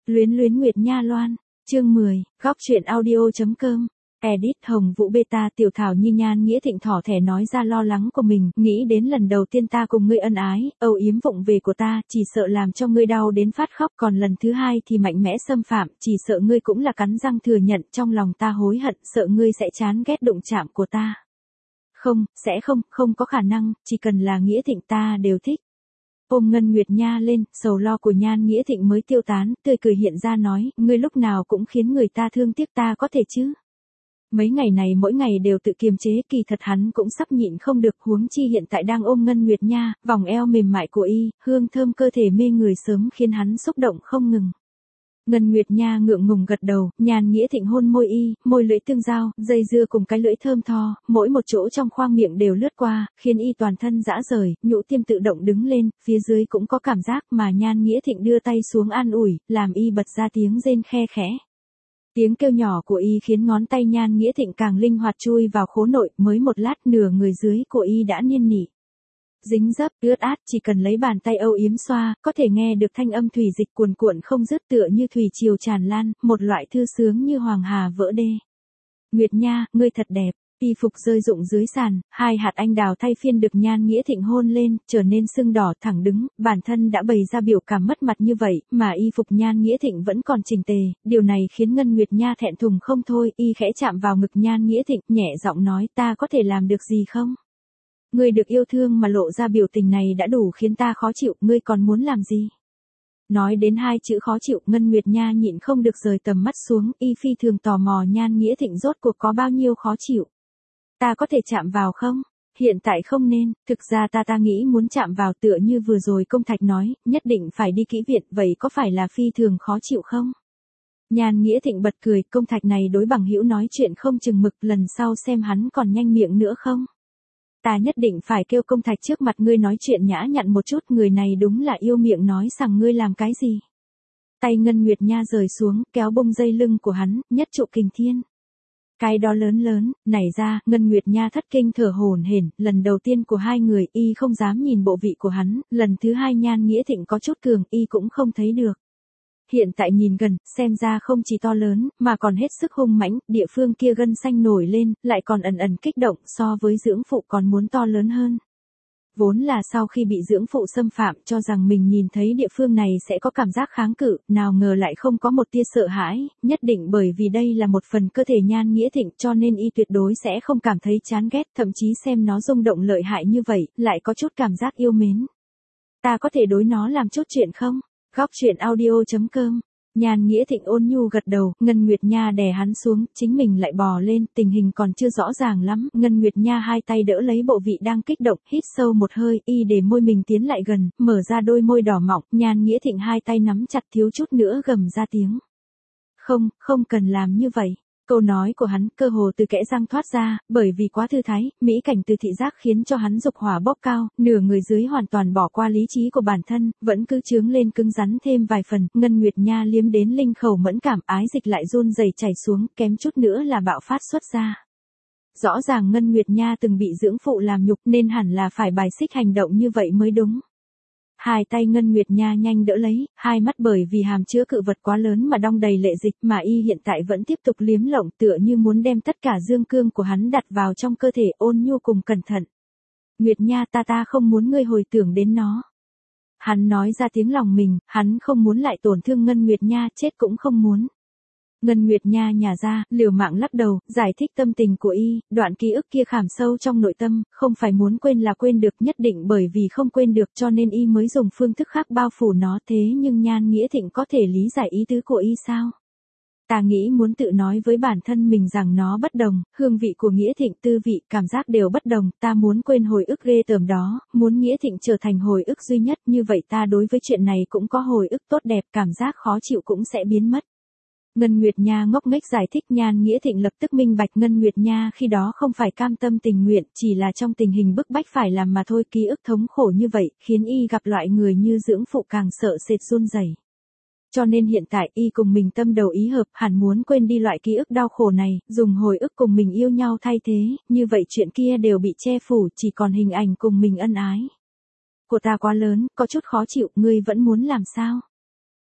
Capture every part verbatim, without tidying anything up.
Luyến luyến Nguyệt Nha Loan, chương mười, góc truyện audio.com. Edit Hồng Vũ Beta tiểu thảo Nhi Nhan Nghĩa Thịnh thỏ thẻ nói ra lo lắng của mình, nghĩ đến lần đầu tiên ta cùng ngươi ân ái, âu yếm vụng về của ta, chỉ sợ làm cho ngươi đau đến phát khóc, còn lần thứ hai thì mạnh mẽ xâm phạm, chỉ sợ ngươi cũng là cắn răng thừa nhận, trong lòng ta hối hận, sợ ngươi sẽ chán ghét đụng chạm của ta. Không, sẽ không, không có khả năng, chỉ cần là Nghĩa Thịnh ta đều thích. Ôm Ngân Nguyệt Nha lên, sầu lo của Nhan Nghĩa Thịnh mới tiêu tán, tươi cười hiện ra nói, ngươi lúc nào cũng khiến người ta thương tiếc ta có thể chứ. Mấy ngày này mỗi ngày đều tự kiềm chế, kỳ thật hắn cũng sắp nhịn không được, huống chi hiện tại đang ôm Ngân Nguyệt Nha, vòng eo mềm mại của y, hương thơm cơ thể mê người sớm khiến hắn xúc động không ngừng. Ngân Nguyệt Nha ngượng ngùng gật đầu, Nhan Nghĩa Thịnh hôn môi y, môi lưỡi tương giao, dây dưa cùng cái lưỡi thơm tho, mỗi một chỗ trong khoang miệng đều lướt qua, khiến y toàn thân dã rời, nhũ tiêm tự động đứng lên, phía dưới cũng có cảm giác mà Nhan Nghĩa Thịnh đưa tay xuống an ủi, làm y bật ra tiếng rên khe khẽ. Tiếng kêu nhỏ của y khiến ngón tay Nhan Nghĩa Thịnh càng linh hoạt chui vào khố nội, mới một lát nửa người dưới của y đã niên nỉ. Dính dấp, ướt át, chỉ cần lấy bàn tay âu yếm xoa, có thể nghe được thanh âm thủy dịch cuồn cuộn không dứt tựa như thủy triều tràn lan, một loại thư sướng như hoàng hà vỡ đê. Nguyệt Nha, ngươi thật đẹp. Y phục rơi rụng dưới sàn, hai hạt anh đào thay phiên được Nhan Nghĩa Thịnh hôn lên, trở nên sưng đỏ thẳng đứng, bản thân đã bày ra biểu cảm mất mặt như vậy, mà y phục Nhan Nghĩa Thịnh vẫn còn chỉnh tề, điều này khiến Ngân Nguyệt Nha thẹn thùng không thôi, y khẽ chạm vào ngực Nhan Nghĩa Thịnh, nhẹ giọng nói ta có thể làm được gì không? Ngươi được yêu thương mà lộ ra biểu tình này đã đủ khiến ta khó chịu, ngươi còn muốn làm gì? Nói đến hai chữ khó chịu, Ngân Nguyệt Nha nhịn không được rời tầm mắt xuống, y phi thường tò mò Nhan Nghĩa Thịnh rốt cuộc có bao nhiêu khó chịu. Ta có thể chạm vào không? Hiện tại không nên, thực ra ta ta nghĩ muốn chạm vào tựa như vừa rồi Công Thạch nói, nhất định phải đi kỹ viện, vậy có phải là phi thường khó chịu không? Nhan Nghĩa Thịnh bật cười, Công Thạch này đối bằng hữu nói chuyện không chừng mực, lần sau xem hắn còn nhanh miệng nữa không? Ta nhất định phải kêu Công Thạch trước mặt ngươi nói chuyện nhã nhặn một chút, người này đúng là yêu miệng nói rằng ngươi làm cái gì. Tay Ngân Nguyệt Nha rời xuống, kéo bông dây lưng của hắn, nhất trụ kình thiên. Cái đó lớn lớn, nảy ra, Ngân Nguyệt Nha thất kinh thở hổn hển, lần đầu tiên của hai người, y không dám nhìn bộ vị của hắn, lần thứ hai Nhan Nghĩa Thịnh có chút cường, y cũng không thấy được. Hiện tại nhìn gần, xem ra không chỉ to lớn, mà còn hết sức hung mãnh, địa phương kia gân xanh nổi lên, lại còn ẩn ẩn kích động, so với dưỡng phụ còn muốn to lớn hơn. Vốn là sau khi bị dưỡng phụ xâm phạm cho rằng mình nhìn thấy địa phương này sẽ có cảm giác kháng cự, nào ngờ lại không có một tia sợ hãi, nhất định bởi vì đây là một phần cơ thể Nhan Nghĩa Thịnh cho nên y tuyệt đối sẽ không cảm thấy chán ghét, thậm chí xem nó rung động lợi hại như vậy, lại có chút cảm giác yêu mến. Ta có thể đối nó làm chút chuyện không? Góc truyện audio.com. Nhan Nghĩa Thịnh ôn nhu gật đầu, Ngân Nguyệt Nha đè hắn xuống, chính mình lại bò lên, tình hình còn chưa rõ ràng lắm, Ngân Nguyệt Nha hai tay đỡ lấy bộ vị đang kích động, hít sâu một hơi, y để môi mình tiến lại gần, mở ra đôi môi đỏ mọng, Nhan Nghĩa Thịnh hai tay nắm chặt thiếu chút nữa gầm ra tiếng. Không, không cần làm như vậy. Câu nói của hắn cơ hồ từ kẽ răng thoát ra, bởi vì quá thư thái, mỹ cảnh từ thị giác khiến cho hắn dục hỏa bốc cao, nửa người dưới hoàn toàn bỏ qua lý trí của bản thân, vẫn cứ chướng lên cứng rắn thêm vài phần, Ngân Nguyệt Nha liếm đến linh khẩu mẫn cảm, ái dịch lại run rẩy chảy xuống, kém chút nữa là bạo phát xuất ra. Rõ ràng Ngân Nguyệt Nha từng bị dưỡng phụ làm nhục nên hẳn là phải bài xích hành động như vậy mới đúng. Hai tay Ngân Nguyệt Nha nhanh đỡ lấy, hai mắt bởi vì hàm chứa cự vật quá lớn mà đong đầy lệ dịch mà y hiện tại vẫn tiếp tục liếm lộng tựa như muốn đem tất cả dương cương của hắn đặt vào trong cơ thể ôn nhu cùng cẩn thận. Nguyệt Nha ta ta không muốn ngươi hồi tưởng đến nó. Hắn nói ra tiếng lòng mình, hắn không muốn lại tổn thương Ngân Nguyệt Nha, chết cũng không muốn. Ngân Nguyệt Nha nhả ra, liều mạng lắc đầu, giải thích tâm tình của y, đoạn ký ức kia khảm sâu trong nội tâm, không phải muốn quên là quên được, nhất định bởi vì không quên được cho nên y mới dùng phương thức khác bao phủ nó, thế nhưng Nhan Nghĩa Thịnh có thể lý giải ý tứ của y sao? Ta nghĩ muốn tự nói với bản thân mình rằng nó bất đồng, hương vị của Nghĩa Thịnh, tư vị, cảm giác đều bất đồng, ta muốn quên hồi ức ghê tởm đó, muốn Nghĩa Thịnh trở thành hồi ức duy nhất, như vậy ta đối với chuyện này cũng có hồi ức tốt đẹp, cảm giác khó chịu cũng sẽ biến mất. Ngân Nguyệt Nha ngốc nghếch giải thích, Nhan Nghĩa Thịnh lập tức minh bạch Ngân Nguyệt Nha khi đó không phải cam tâm tình nguyện, chỉ là trong tình hình bức bách phải làm mà thôi, ký ức thống khổ như vậy, khiến y gặp loại người như dưỡng phụ càng sợ sệt run rẩy. Cho nên hiện tại y cùng mình tâm đầu ý hợp, hẳn muốn quên đi loại ký ức đau khổ này, dùng hồi ức cùng mình yêu nhau thay thế, như vậy chuyện kia đều bị che phủ, chỉ còn hình ảnh cùng mình ân ái. Của ta quá lớn, có chút khó chịu, ngươi vẫn muốn làm sao?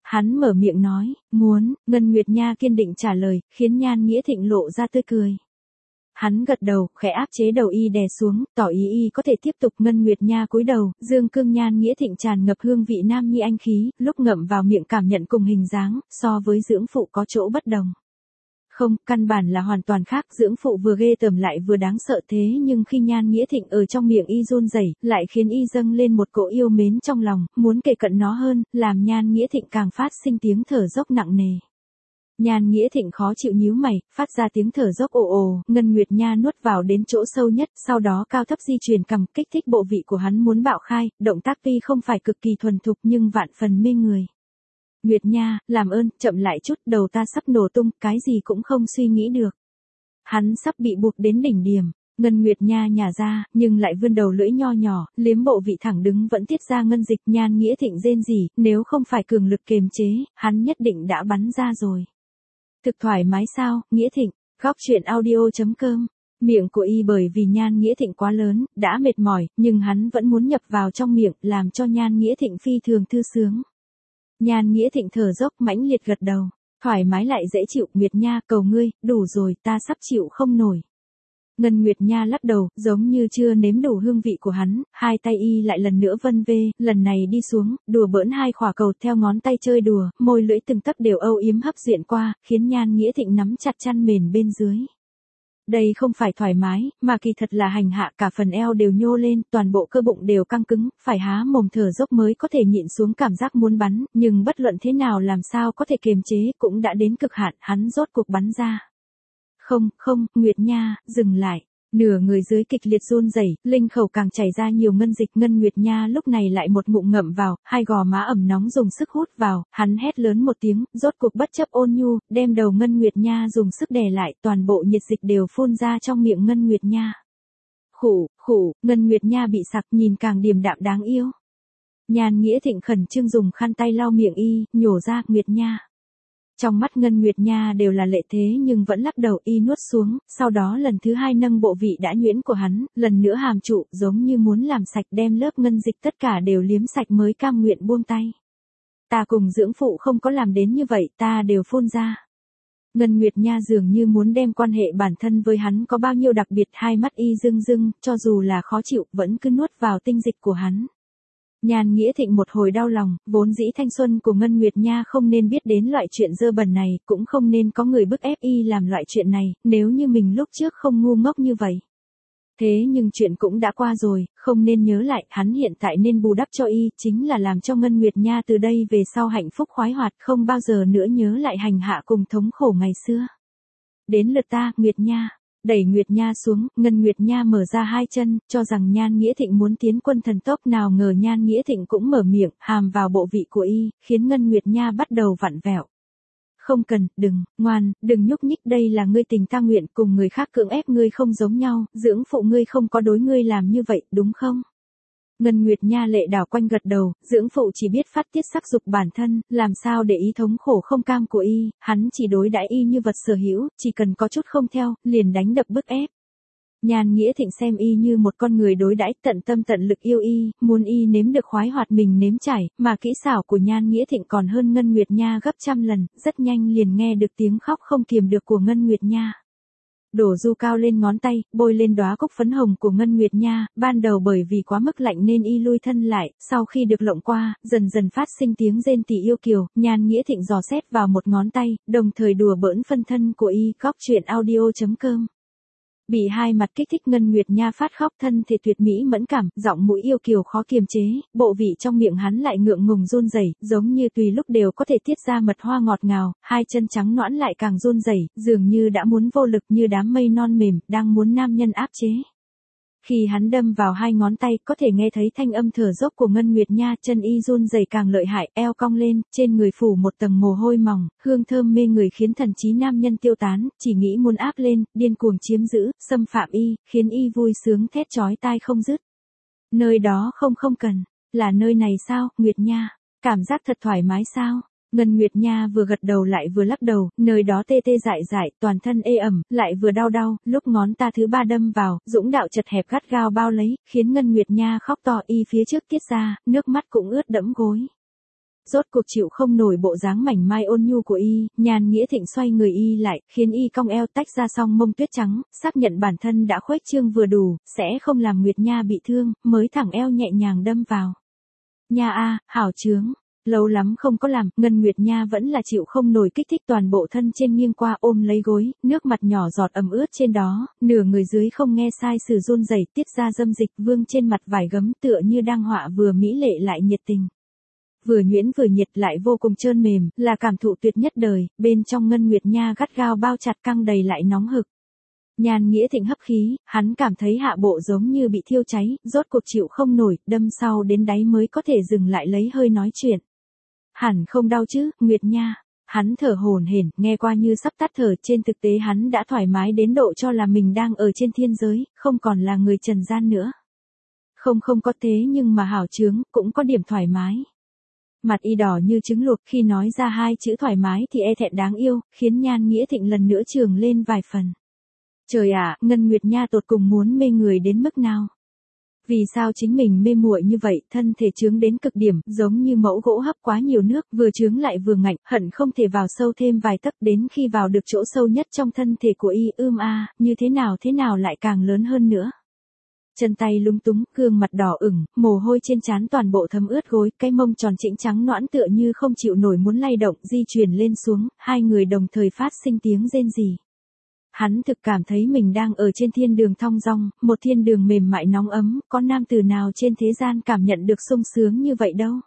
Hắn mở miệng nói, muốn, Ngân Nguyệt Nha kiên định trả lời, khiến Nhan Nghĩa Thịnh lộ ra tươi cười. Hắn gật đầu, khẽ áp chế đầu y đè xuống, tỏ ý y có thể tiếp tục. Ngân Nguyệt Nha cúi đầu, dương cương Nhan Nghĩa Thịnh tràn ngập hương vị nam nhi anh khí, lúc ngậm vào miệng cảm nhận cùng hình dáng, so với dưỡng phụ có chỗ bất đồng. Không, căn bản là hoàn toàn khác, dưỡng phụ vừa ghê tởm lại vừa đáng sợ thế nhưng khi Nhan Nghĩa Thịnh ở trong miệng y run rẩy, lại khiến y dâng lên một cỗ yêu mến trong lòng, muốn kề cận nó hơn, làm Nhan Nghĩa Thịnh càng phát sinh tiếng thở dốc nặng nề. Nhan Nghĩa Thịnh khó chịu nhíu mày, phát ra tiếng thở dốc ồ ồ, Ngân Nguyệt Nha nuốt vào đến chỗ sâu nhất, sau đó cao thấp di chuyển cằm, kích thích bộ vị của hắn muốn bạo khai, động tác tuy không phải cực kỳ thuần thục nhưng vạn phần mê người. Nguyệt Nha, làm ơn, chậm lại chút, đầu ta sắp nổ tung, cái gì cũng không suy nghĩ được. Hắn sắp bị buộc đến đỉnh điểm. Ngân Nguyệt Nha nhả ra, nhưng lại vươn đầu lưỡi nho nhỏ, liếm bộ vị thẳng đứng vẫn tiết ra ngân dịch. Nhan Nghĩa Thịnh rên rỉ, nếu không phải cường lực kiềm chế, hắn nhất định đã bắn ra rồi. Thực thoải mái sao, Nghĩa Thịnh, góc truyện audio chấm com. Miệng của y bởi vì Nhan Nghĩa Thịnh quá lớn, đã mệt mỏi, nhưng hắn vẫn muốn nhập vào trong miệng, làm cho Nhan Nghĩa Thịnh phi thường thư sướng. Nhan Nghĩa Thịnh thở dốc mãnh liệt gật đầu, thoải mái lại dễ chịu. Nguyệt Nha, cầu ngươi, đủ rồi, ta sắp chịu không nổi. Ngân Nguyệt Nha lắc đầu, giống như chưa nếm đủ hương vị của hắn, hai tay y lại lần nữa vân vê, lần này đi xuống, đùa bỡn hai khỏa cầu theo ngón tay chơi đùa, môi lưỡi từng tấc đều âu yếm hấp duyện qua, khiến Nhan Nghĩa Thịnh nắm chặt chăn mền bên dưới. Đây không phải thoải mái, mà kỳ thật là hành hạ, cả phần eo đều nhô lên, toàn bộ cơ bụng đều căng cứng, phải há mồm thở dốc mới có thể nhịn xuống cảm giác muốn bắn, nhưng bất luận thế nào làm sao có thể kiềm chế, cũng đã đến cực hạn, hắn rốt cuộc bắn ra. Không, không, Nguyệt Nha, dừng lại. Nửa người dưới kịch liệt run rẩy, linh khẩu càng chảy ra nhiều ngân dịch. Ngân Nguyệt Nha lúc này lại một ngụm ngậm vào, hai gò má ẩm nóng dùng sức hút vào, hắn hét lớn một tiếng, rốt cuộc bất chấp ôn nhu, đem đầu Ngân Nguyệt Nha dùng sức đè lại, toàn bộ nhiệt dịch đều phun ra trong miệng Ngân Nguyệt Nha. Khủ, khủ, Ngân Nguyệt Nha bị sặc, nhìn càng điềm đạm đáng yêu. Nhan Nghĩa Thịnh khẩn trương dùng khăn tay lau miệng y, nhổ ra, Nguyệt Nha. Trong mắt Ngân Nguyệt Nha đều là lệ thế nhưng vẫn lắc đầu, y nuốt xuống, sau đó lần thứ hai nâng bộ vị đã nhuyễn của hắn, lần nữa hàm trụ, giống như muốn làm sạch đem lớp ngân dịch tất cả đều liếm sạch mới cam nguyện buông tay. Ta cùng dưỡng phụ không có làm đến như vậy, ta đều phun ra. Ngân Nguyệt Nha dường như muốn đem quan hệ bản thân với hắn có bao nhiêu đặc biệt, hai mắt y rưng rưng, cho dù là khó chịu, vẫn cứ nuốt vào tinh dịch của hắn. Nhan Nghĩa Thịnh một hồi đau lòng, vốn dĩ thanh xuân của Ngân Nguyệt Nha không nên biết đến loại chuyện dơ bẩn này, cũng không nên có người bức ép y làm loại chuyện này, nếu như mình lúc trước không ngu ngốc như vậy. Thế nhưng chuyện cũng đã qua rồi, không nên nhớ lại, hắn hiện tại nên bù đắp cho y, chính là làm cho Ngân Nguyệt Nha từ đây về sau hạnh phúc khoái hoạt, không bao giờ nữa nhớ lại hành hạ cùng thống khổ ngày xưa. Đến lượt ta, Nguyệt Nha. Đẩy Nguyệt Nha xuống, Ngân Nguyệt Nha mở ra hai chân, cho rằng Nhan Nghĩa Thịnh muốn tiến quân thần tốc, nào ngờ Nhan Nghĩa Thịnh cũng mở miệng, hàm vào bộ vị của y, khiến Ngân Nguyệt Nha bắt đầu vặn vẹo. Không cần, đừng, ngoan, đừng nhúc nhích, đây là ngươi tình ta nguyện, cùng người khác cưỡng ép ngươi không giống nhau, dưỡng phụ ngươi không có đối ngươi làm như vậy, đúng không? Ngân Nguyệt Nha lệ đảo quanh gật đầu, dưỡng phụ chỉ biết phát tiết sắc dục bản thân, làm sao để ý thống khổ không cam của y, hắn chỉ đối đãi y như vật sở hữu, chỉ cần có chút không theo, liền đánh đập bức ép. Nhan Nghĩa Thịnh xem y như một con người đối đãi, tận tâm tận lực yêu y, muốn y nếm được khoái hoạt mình nếm trải, mà kỹ xảo của Nhan Nghĩa Thịnh còn hơn Ngân Nguyệt Nha gấp trăm lần, rất nhanh liền nghe được tiếng khóc không kiềm được của Ngân Nguyệt Nha. Đổ du cao lên ngón tay, bôi lên đóa cúc phấn hồng của Ngân Nguyệt Nha, ban đầu bởi vì quá mức lạnh nên y lui thân lại, sau khi được lộng qua, dần dần phát sinh tiếng rên tỉ yêu kiều, Nhan Nghĩa Thịnh dò xét vào một ngón tay, đồng thời đùa bỡn phân thân của y, góc truyện audio chấm com. Bị hai mặt kích thích, Ngân Nguyệt Nha phát khóc, thân thể tuyệt mỹ mẫn cảm, giọng mũi yêu kiều khó kiềm chế, bộ vị trong miệng hắn lại ngượng ngùng run rẩy, giống như tùy lúc đều có thể tiết ra mật hoa ngọt ngào, hai chân trắng nõn lại càng run rẩy, dường như đã muốn vô lực, như đám mây non mềm, đang muốn nam nhân áp chế. Khi hắn đâm vào hai ngón tay, có thể nghe thấy thanh âm thở dốc của Ngân Nguyệt Nha, chân y run rẩy càng lợi hại, eo cong lên, trên người phủ một tầng mồ hôi mỏng, hương thơm mê người khiến thần trí nam nhân tiêu tán, chỉ nghĩ muốn áp lên, điên cuồng chiếm giữ, xâm phạm y, khiến y vui sướng thét chói tai không dứt. Nơi đó không không cần, là nơi này sao, Nguyệt Nha? Cảm giác thật thoải mái sao? Ngân Nguyệt Nha vừa gật đầu lại vừa lắc đầu, nơi đó tê tê dại dại, toàn thân ê ẩm, lại vừa đau đau, lúc ngón ta thứ ba đâm vào, dũng đạo chật hẹp gắt gao bao lấy, khiến Ngân Nguyệt Nha khóc to, y phía trước tiết ra, nước mắt cũng ướt đẫm gối. rốt cuộc chịu không nổi bộ dáng mảnh mai ôn nhu của y, Nhan Nghĩa Thịnh xoay người y lại, khiến y cong eo tách ra song mông tuyết trắng, xác nhận bản thân đã khuếch trương vừa đủ, sẽ không làm Nguyệt Nha bị thương, mới thẳng eo nhẹ nhàng đâm vào. Nha a, hảo trướng. Lâu lắm không có làm, Ngân Nguyệt Nha vẫn là chịu không nổi kích thích, toàn bộ thân trên nghiêng qua ôm lấy gối, nước mặt nhỏ giọt ẩm ướt trên đó, nửa người dưới không nghe sai sử run rẩy tiết ra dâm dịch vương trên mặt vải gấm tựa như đang họa vừa mỹ lệ lại nhiệt tình. Vừa nhuyễn vừa nhiệt lại vô cùng trơn mềm, là cảm thụ tuyệt nhất đời, bên trong Ngân Nguyệt Nha gắt gao bao chặt căng đầy lại nóng hực. Nhan Nghĩa Thịnh hấp khí, hắn cảm thấy hạ bộ giống như bị thiêu cháy, rốt cuộc chịu không nổi, đâm sau đến đáy mới có thể dừng lại lấy hơi nói chuyện. Hẳn không đau chứ, Nguyệt Nha. Hắn thở hổn hển, nghe qua như sắp tắt thở, trên thực tế hắn đã thoải mái đến độ cho là mình đang ở trên thiên giới, không còn là người trần gian nữa. Không không có thế nhưng mà hảo trướng, cũng có điểm thoải mái. Mặt y đỏ như trứng luộc, khi nói ra hai chữ thoải mái thì e thẹn đáng yêu, khiến Nhan Nghĩa Thịnh lần nữa trường lên vài phần. Trời ạ, Ngân Nguyệt Nha tột cùng muốn mê người đến mức nào? Vì sao chính mình mê muội như vậy, thân thể trướng đến cực điểm, giống như mẫu gỗ hấp quá nhiều nước, vừa trướng lại vừa ngạnh, hận không thể vào sâu thêm vài tấc, đến khi vào được chỗ sâu nhất trong thân thể của y, ưm a, như thế nào thế nào lại càng lớn hơn nữa. Chân tay lúng túng, gương mặt đỏ ửng, mồ hôi trên trán toàn bộ thấm ướt gối, cái mông tròn trĩnh trắng nõn tựa như không chịu nổi muốn lay động, di chuyển lên xuống, hai người đồng thời phát sinh tiếng rên rỉ. Hắn thực cảm thấy mình đang ở trên thiên đường thong dong, một thiên đường mềm mại nóng ấm, có nam tử nào trên thế gian cảm nhận được sung sướng như vậy đâu.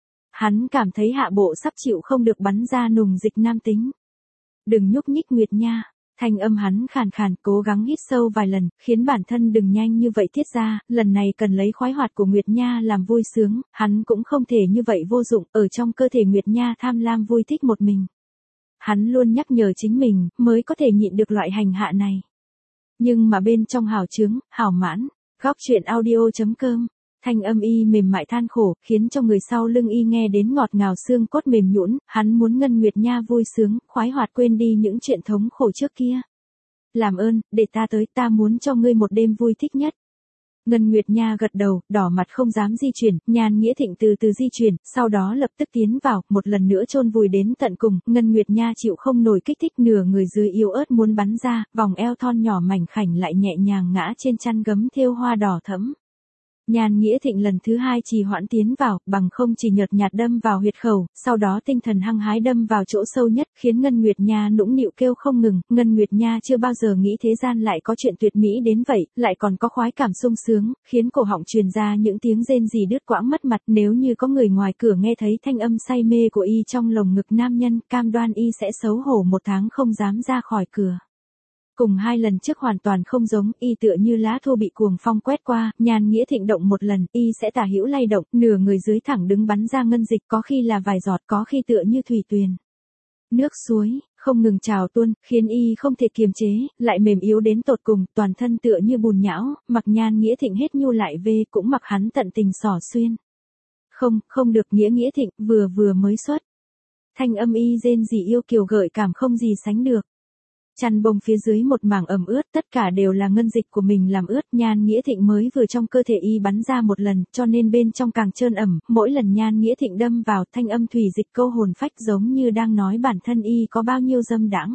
Hắn cảm thấy hạ bộ sắp chịu không được bắn ra nùng dịch nam tính. Đừng nhúc nhích Nguyệt Nha. Thanh âm hắn khàn khàn, cố gắng hít sâu vài lần, khiến bản thân đừng nhanh như vậy tiết ra, lần này cần lấy khoái hoạt của Nguyệt Nha làm vui sướng, hắn cũng không thể như vậy vô dụng, ở trong cơ thể Nguyệt Nha tham lam vui thích một mình. Hắn luôn nhắc nhở chính mình, mới có thể nhịn được loại hành hạ này. Nhưng mà bên trong hảo trướng, hảo mãn, góc truyện audio chấm com, thanh âm y mềm mại than khổ, khiến cho người sau lưng y nghe đến ngọt ngào xương cốt mềm nhũn, hắn muốn Ngân Nguyệt Nha vui sướng, khoái hoạt quên đi những chuyện thống khổ trước kia. Làm ơn, để ta tới, ta muốn cho ngươi một đêm vui thích nhất. Ngân Nguyệt Nha gật đầu, đỏ mặt không dám di chuyển, Nhan Nghĩa Thịnh từ từ di chuyển, sau đó lập tức tiến vào, một lần nữa chôn vùi đến tận cùng, Ngân Nguyệt Nha chịu không nổi kích thích, nửa người dưới yếu ớt muốn bắn ra, vòng eo thon nhỏ mảnh khảnh lại nhẹ nhàng ngã trên chăn gấm thêu hoa đỏ thẫm. Nhan Nghĩa Thịnh lần thứ hai trì hoãn tiến vào, bằng không chỉ nhợt nhạt đâm vào huyệt khẩu, sau đó tinh thần hăng hái đâm vào chỗ sâu nhất, khiến Ngân Nguyệt Nha nũng nịu kêu không ngừng. Ngân Nguyệt Nha chưa bao giờ nghĩ thế gian lại có chuyện tuyệt mỹ đến vậy, lại còn có khoái cảm sung sướng, khiến cổ họng truyền ra những tiếng rên rỉ đứt quãng mất mặt. Nếu như có người ngoài cửa nghe thấy thanh âm say mê của y trong lồng ngực nam nhân, cam đoan y sẽ xấu hổ một tháng không dám ra khỏi cửa. Cùng hai lần trước hoàn toàn không giống, y tựa như lá thô bị cuồng phong quét qua, Nhan Nghĩa Thịnh động một lần, y sẽ tả hữu lay động, nửa người dưới thẳng đứng bắn ra ngân dịch, có khi là vài giọt, có khi tựa như thủy tuyền. Nước suối, không ngừng trào tuôn, khiến y không thể kiềm chế, lại mềm yếu đến tột cùng, toàn thân tựa như bùn nhão, mặc Nhan Nghĩa Thịnh hết nhu lại về, cũng mặc hắn tận tình xỏ xuyên. Không, không được Nghĩa Nghĩa Thịnh, vừa vừa mới xuất. Thanh âm y rên rỉ yêu kiều gợi cảm không gì sánh được. Chăn bông phía dưới một mảng ẩm ướt, tất cả đều là ngân dịch của mình làm ướt, Nhan Nghĩa Thịnh mới vừa trong cơ thể y bắn ra một lần, cho nên bên trong càng trơn ẩm, mỗi lần Nhan Nghĩa Thịnh đâm vào, thanh âm thủy dịch câu hồn phách giống như đang nói bản thân y có bao nhiêu dâm đãng.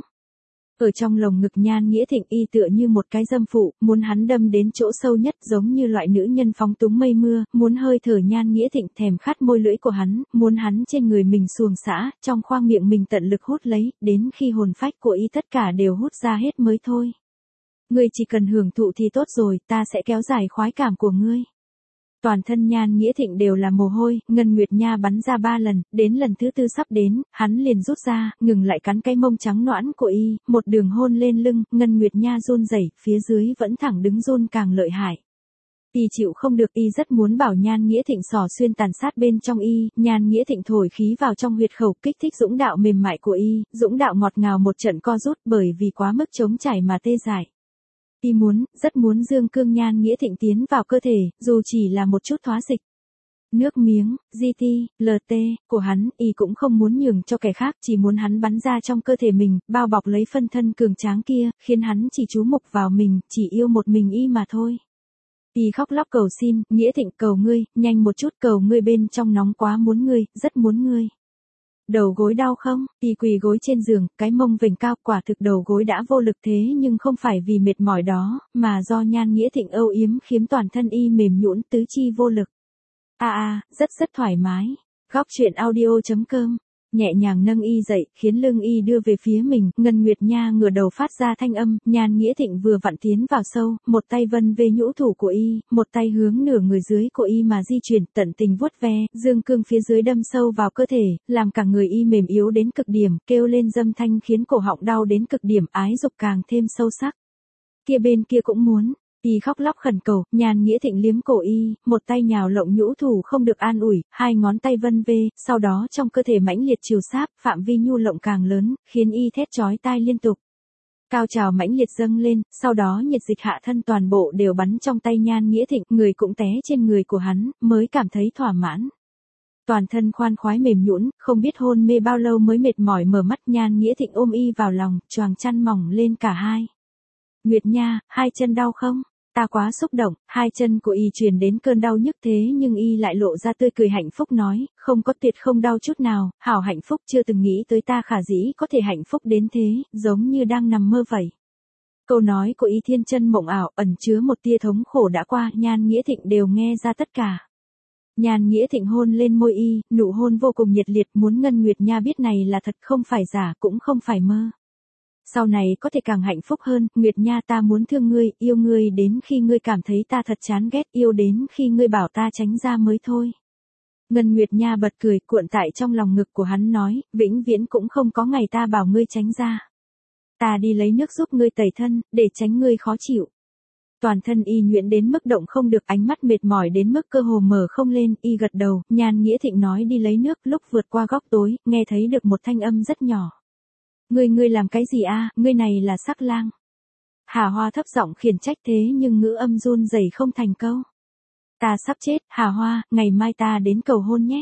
Ở trong lồng ngực Nhan Nghĩa Thịnh y tựa như một cái dâm phụ, muốn hắn đâm đến chỗ sâu nhất giống như loại nữ nhân phóng túng mây mưa, muốn hơi thở Nhan Nghĩa Thịnh thèm khát môi lưỡi của hắn, muốn hắn trên người mình xuồng xã, trong khoang miệng mình tận lực hút lấy, đến khi hồn phách của y tất cả đều hút ra hết mới thôi. Ngươi chỉ cần hưởng thụ thì tốt rồi, ta sẽ kéo dài khoái cảm của ngươi. Toàn thân Nhan Nghĩa Thịnh đều là mồ hôi, Ngân Nguyệt Nha bắn ra ba lần, đến lần thứ tư sắp đến, hắn liền rút ra, ngừng lại cắn cái mông trắng nõn của y, một đường hôn lên lưng, Ngân Nguyệt Nha run rẩy, phía dưới vẫn thẳng đứng run càng lợi hại. Y chịu không được, y rất muốn bảo Nhan Nghĩa Thịnh xỏ xuyên tàn sát bên trong y, Nhan Nghĩa Thịnh thổi khí vào trong huyệt khẩu, kích thích dũng đạo mềm mại của y, dũng đạo ngọt ngào một trận co rút bởi vì quá mức trống trải mà tê dại. Y muốn, rất muốn dương cương Nhan Nghĩa Thịnh tiến vào cơ thể, dù chỉ là một chút thoá dịch. Nước miếng, giê tê, lờ tê, của hắn, y cũng không muốn nhường cho kẻ khác, chỉ muốn hắn bắn ra trong cơ thể mình, bao bọc lấy phân thân cường tráng kia, khiến hắn chỉ chú mục vào mình, chỉ yêu một mình y mà thôi. Y khóc lóc cầu xin, Nghĩa Thịnh cầu ngươi, nhanh một chút cầu ngươi bên trong nóng quá muốn ngươi, rất muốn ngươi. Đầu gối đau không? Y quỳ gối trên giường, cái mông vểnh cao, quả thực đầu gối đã vô lực thế nhưng không phải vì mệt mỏi đó, mà do Nhan Nghĩa Thịnh âu yếm khiếm toàn thân y mềm nhũn tứ chi vô lực. A a, rất rất thoải mái. Góc truyện audio.com nhẹ nhàng nâng y dậy, khiến lưng y đưa về phía mình, Ngân Nguyệt Nha ngửa đầu phát ra thanh âm, Nhan Nghĩa Thịnh vừa vặn tiến vào sâu, một tay vân về nhũ thủ của y, một tay hướng nửa người dưới của y mà di chuyển, tận tình vuốt ve, dương cương phía dưới đâm sâu vào cơ thể, làm cả người y mềm yếu đến cực điểm, kêu lên dâm thanh khiến cổ họng đau đến cực điểm, ái dục càng thêm sâu sắc. Kia bên kia cũng muốn. Y khóc lóc khẩn cầu, Nhan Nghĩa Thịnh liếm cổ y, một tay nhào lộng nhũ thủ không được an ủi, hai ngón tay vân vê, sau đó trong cơ thể mãnh liệt chiều sáp, phạm vi nhu lộng càng lớn, khiến y thét chói tai liên tục. Cao trào mãnh liệt dâng lên, sau đó nhiệt dịch hạ thân toàn bộ đều bắn trong tay Nhan Nghĩa Thịnh, người cũng té trên người của hắn, mới cảm thấy thỏa mãn. Toàn thân khoan khoái mềm nhũn, không biết hôn mê bao lâu mới mệt mỏi mở mắt, Nhan Nghĩa Thịnh ôm y vào lòng, choàng chăn mỏng lên cả hai. Nguyệt Nha, hai chân đau không? Ta quá xúc động, hai chân của y truyền đến cơn đau nhức thế nhưng y lại lộ ra tươi cười hạnh phúc nói, không có, tuyệt không đau chút nào, hảo hạnh phúc, chưa từng nghĩ tới ta khả dĩ có thể hạnh phúc đến thế, giống như đang nằm mơ vậy. Câu nói của y thiên chân mộng ảo, ẩn chứa một tia thống khổ đã qua, Nhan Nghĩa Thịnh đều nghe ra tất cả. Nhan Nghĩa Thịnh hôn lên môi y, nụ hôn vô cùng nhiệt liệt, muốn Ngân Nguyệt Nha biết này là thật, không phải giả, cũng không phải mơ. Sau này có thể càng hạnh phúc hơn, Nguyệt Nha, ta muốn thương ngươi, yêu ngươi đến khi ngươi cảm thấy ta thật chán ghét, yêu đến khi ngươi bảo ta tránh ra mới thôi. Ngân Nguyệt Nha bật cười, cuộn tại trong lòng ngực của hắn nói, vĩnh viễn cũng không có ngày ta bảo ngươi tránh ra. Ta đi lấy nước giúp ngươi tẩy thân, để tránh ngươi khó chịu. Toàn thân y nhuyễn đến mức động không được, ánh mắt mệt mỏi đến mức cơ hồ mở không lên, y gật đầu, Nhan Nghĩa Thịnh nói đi lấy nước, lúc vượt qua góc tối, nghe thấy được một thanh âm rất nhỏ. Ngươi ngươi làm cái gì a? Ngươi này là sắc lang. Hà Hoa thấp giọng khiển trách thế nhưng ngữ âm run rẩy không thành câu. Ta sắp chết, Hà Hoa, ngày mai ta đến cầu hôn nhé.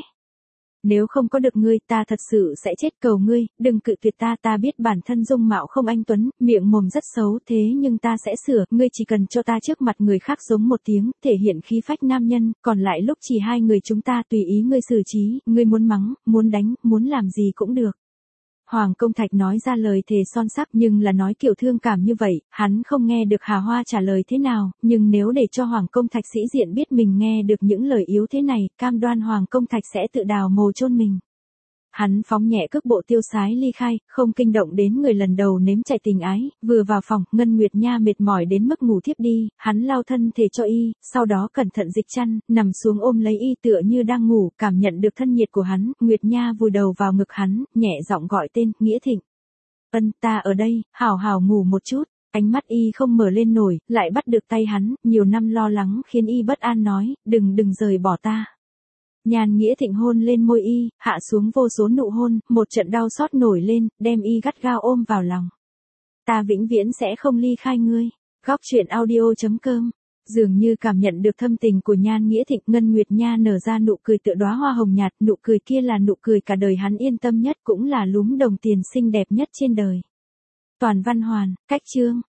Nếu không có được ngươi, ta thật sự sẽ chết, cầu ngươi, đừng cự tuyệt ta, ta biết bản thân dung mạo không anh tuấn, miệng mồm rất xấu, thế nhưng ta sẽ sửa, ngươi chỉ cần cho ta trước mặt người khác giống một tiếng, thể hiện khí phách nam nhân, còn lại lúc chỉ hai người chúng ta tùy ý ngươi xử trí, ngươi muốn mắng, muốn đánh, muốn làm gì cũng được. Hoàng Công Thạch nói ra lời thề son sắt nhưng là nói kiểu thương cảm như vậy, hắn không nghe được Hà Hoa trả lời thế nào, nhưng nếu để cho Hoàng Công Thạch sĩ diện biết mình nghe được những lời yếu thế này, cam đoan Hoàng Công Thạch sẽ tự đào mồ chôn mình. Hắn phóng nhẹ cước bộ tiêu sái ly khai, không kinh động đến người lần đầu nếm trải tình ái, vừa vào phòng, Ngân Nguyệt Nha mệt mỏi đến mức ngủ thiếp đi, hắn lau thân thể cho y, sau đó cẩn thận dịch chăn, nằm xuống ôm lấy y tựa như đang ngủ, cảm nhận được thân nhiệt của hắn, Nguyệt Nha vùi đầu vào ngực hắn, nhẹ giọng gọi tên, Nghĩa Thịnh. Ân, ta ở đây, hảo hảo ngủ một chút. Ánh mắt y không mở lên nổi, lại bắt được tay hắn, nhiều năm lo lắng khiến y bất an nói, đừng đừng rời bỏ ta. Nhan Nghĩa Thịnh hôn lên môi y, hạ xuống vô số nụ hôn, một trận đau xót nổi lên, đem y gắt gao ôm vào lòng. Ta vĩnh viễn sẽ không ly khai ngươi. Góc truyện audio.com Dường như cảm nhận được thâm tình của Nhan Nghĩa Thịnh, Ngân Nguyệt Nha nở ra nụ cười tựa đóa hoa hồng nhạt, nụ cười kia là nụ cười cả đời hắn yên tâm nhất, cũng là lúm đồng tiền xinh đẹp nhất trên đời. Toàn văn hoàn, cách chương.